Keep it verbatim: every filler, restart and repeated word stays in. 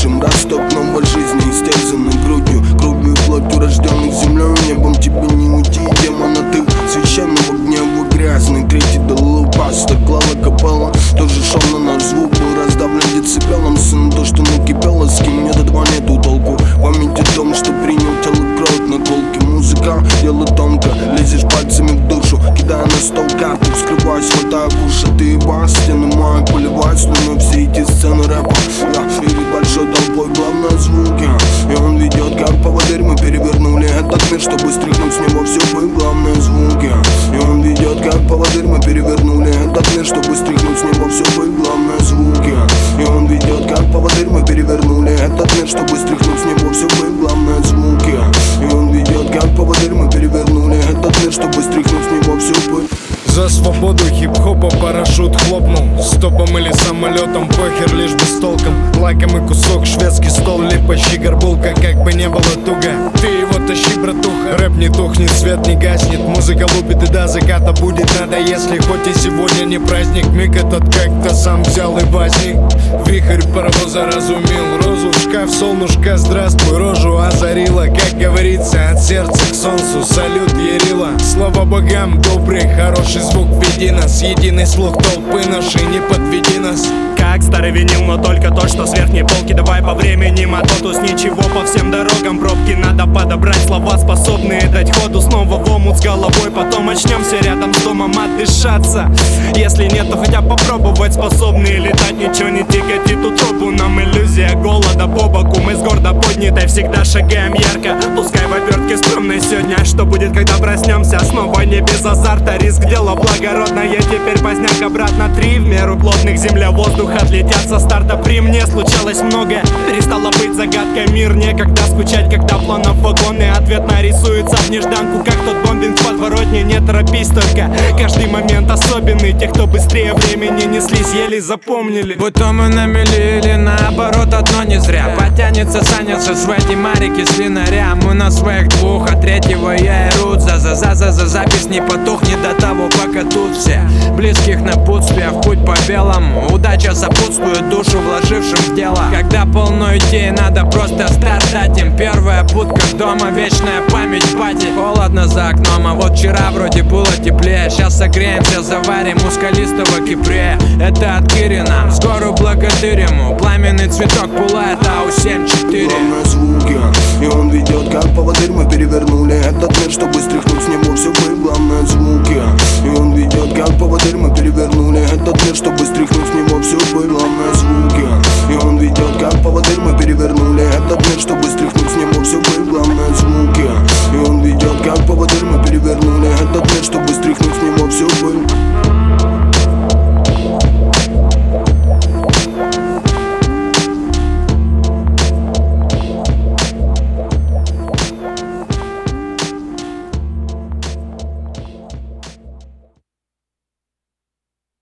дышим, растоп новой жизни, истерзанной грудью, кровью и плотью, рожденных землей, небом тебе не уйти, демона ты священного гнева грязный. Третий доллар пастор, клала копала, тоже шел на наш звук, был раздавлен децибелом. Сын, то, что накипело, с кем нет, два нету толку. Память о том, что принял тело кровь на колке. Музыка, дело тонко, лезешь пальцами в душу, кидая на стол карты, вскрываясь, хватая куша. Ты и бас, стены маяк, поливать слюной все эти сцены рэпа. Да, перед большой толпой главное звуки, и он ведет как поводырь. Мы перевернули этот мир, чтобы стряхнуть с него все пыль. Главные звуки, и он ведет как поводырь. Мы перевернули этот мир, чтобы стряхнуть с него все пыль. Главные звуки, и он ведет как поводырь. Мы перевернули этот мир, чтобы стряхнуть с него все пыль. Главные звуки, и он ведет как поводырь. Мы перевернули этот мир, чтобы стряхнуть с него всю пыль. За свободу хип-хопа парашют хлопнул, стопом или самолетом, похер, лишь бы с толком. Лакомый кусок, шведский стол, липащи горбулка, как бы не было туго. Ты его тащи, братуха, рэп не тухнет, свет не гаснет, музыка лупит и до заката будет надо. Если хоть и сегодня не праздник, миг этот как-то сам взял и возник. Вихрь паровоза разумил, розу в шкаф, солнышко, здравствуй, рожу озарила. Как говорится, от сердца к солнцу салют ярила. Слава богам, добрый, хороший звук, веди нас, единый слух толпы нашей, не подведи нас. Как старый винил, но только тот, что с верхней полки. Давай по времени мототус, ничего по всем дорогам пробки. Надо подобрать слова, способные дать ходу снова в омут с головой. Потом очнемся рядом с домом отдышаться. Если нет, то хотя попробовать, способные летать. Ничего не тяготит утробу, нам иллюзия голода по боку. Мы с гордо поднятой всегда шагаем ярко. Пускай в обертке скромной сегодня. Что будет, когда проснемся? Снова не без азарта, риск дело благородное. Теперь поздняк обратно, три в меру плотных, земля, воздух отлетят со старта. При мне случалось многое, перестало быть загадкой. Мир некогда скучать, когда планов вагоны. Ответ нарисуется в нежданку, как тот бомбинг в подворотне. Не торопись только, каждый момент особенный. Те, кто быстрее времени неслись, еле запомнили. Будто мы на мели или наоборот одно не зря. Потянется Саня со своей марики с линаря. Мы на своих двух, а третьего я и рут. За-за-за-за-за запись не потухнет до того, пока тут все близких напутствия в путь по белому. Удача сопутствует душу, вложившим в дело. Когда полно идей, надо просто старт дать им. Первая будка дома, вечная память пати. Холодно за окном, а вот вчера вроде было теплее. Сейчас согреемся, заварим у скалистого Кипрея. Это от Кирина, с гору благодарим ему. Пламенный цветок пылает, а у семь четыре. Главные звуки, и он ведет как поводырь. Мы перевернули этот мир, чтобы стряхнуть с него все пыль. Главные звуки, и он ведет как поводырь. Мы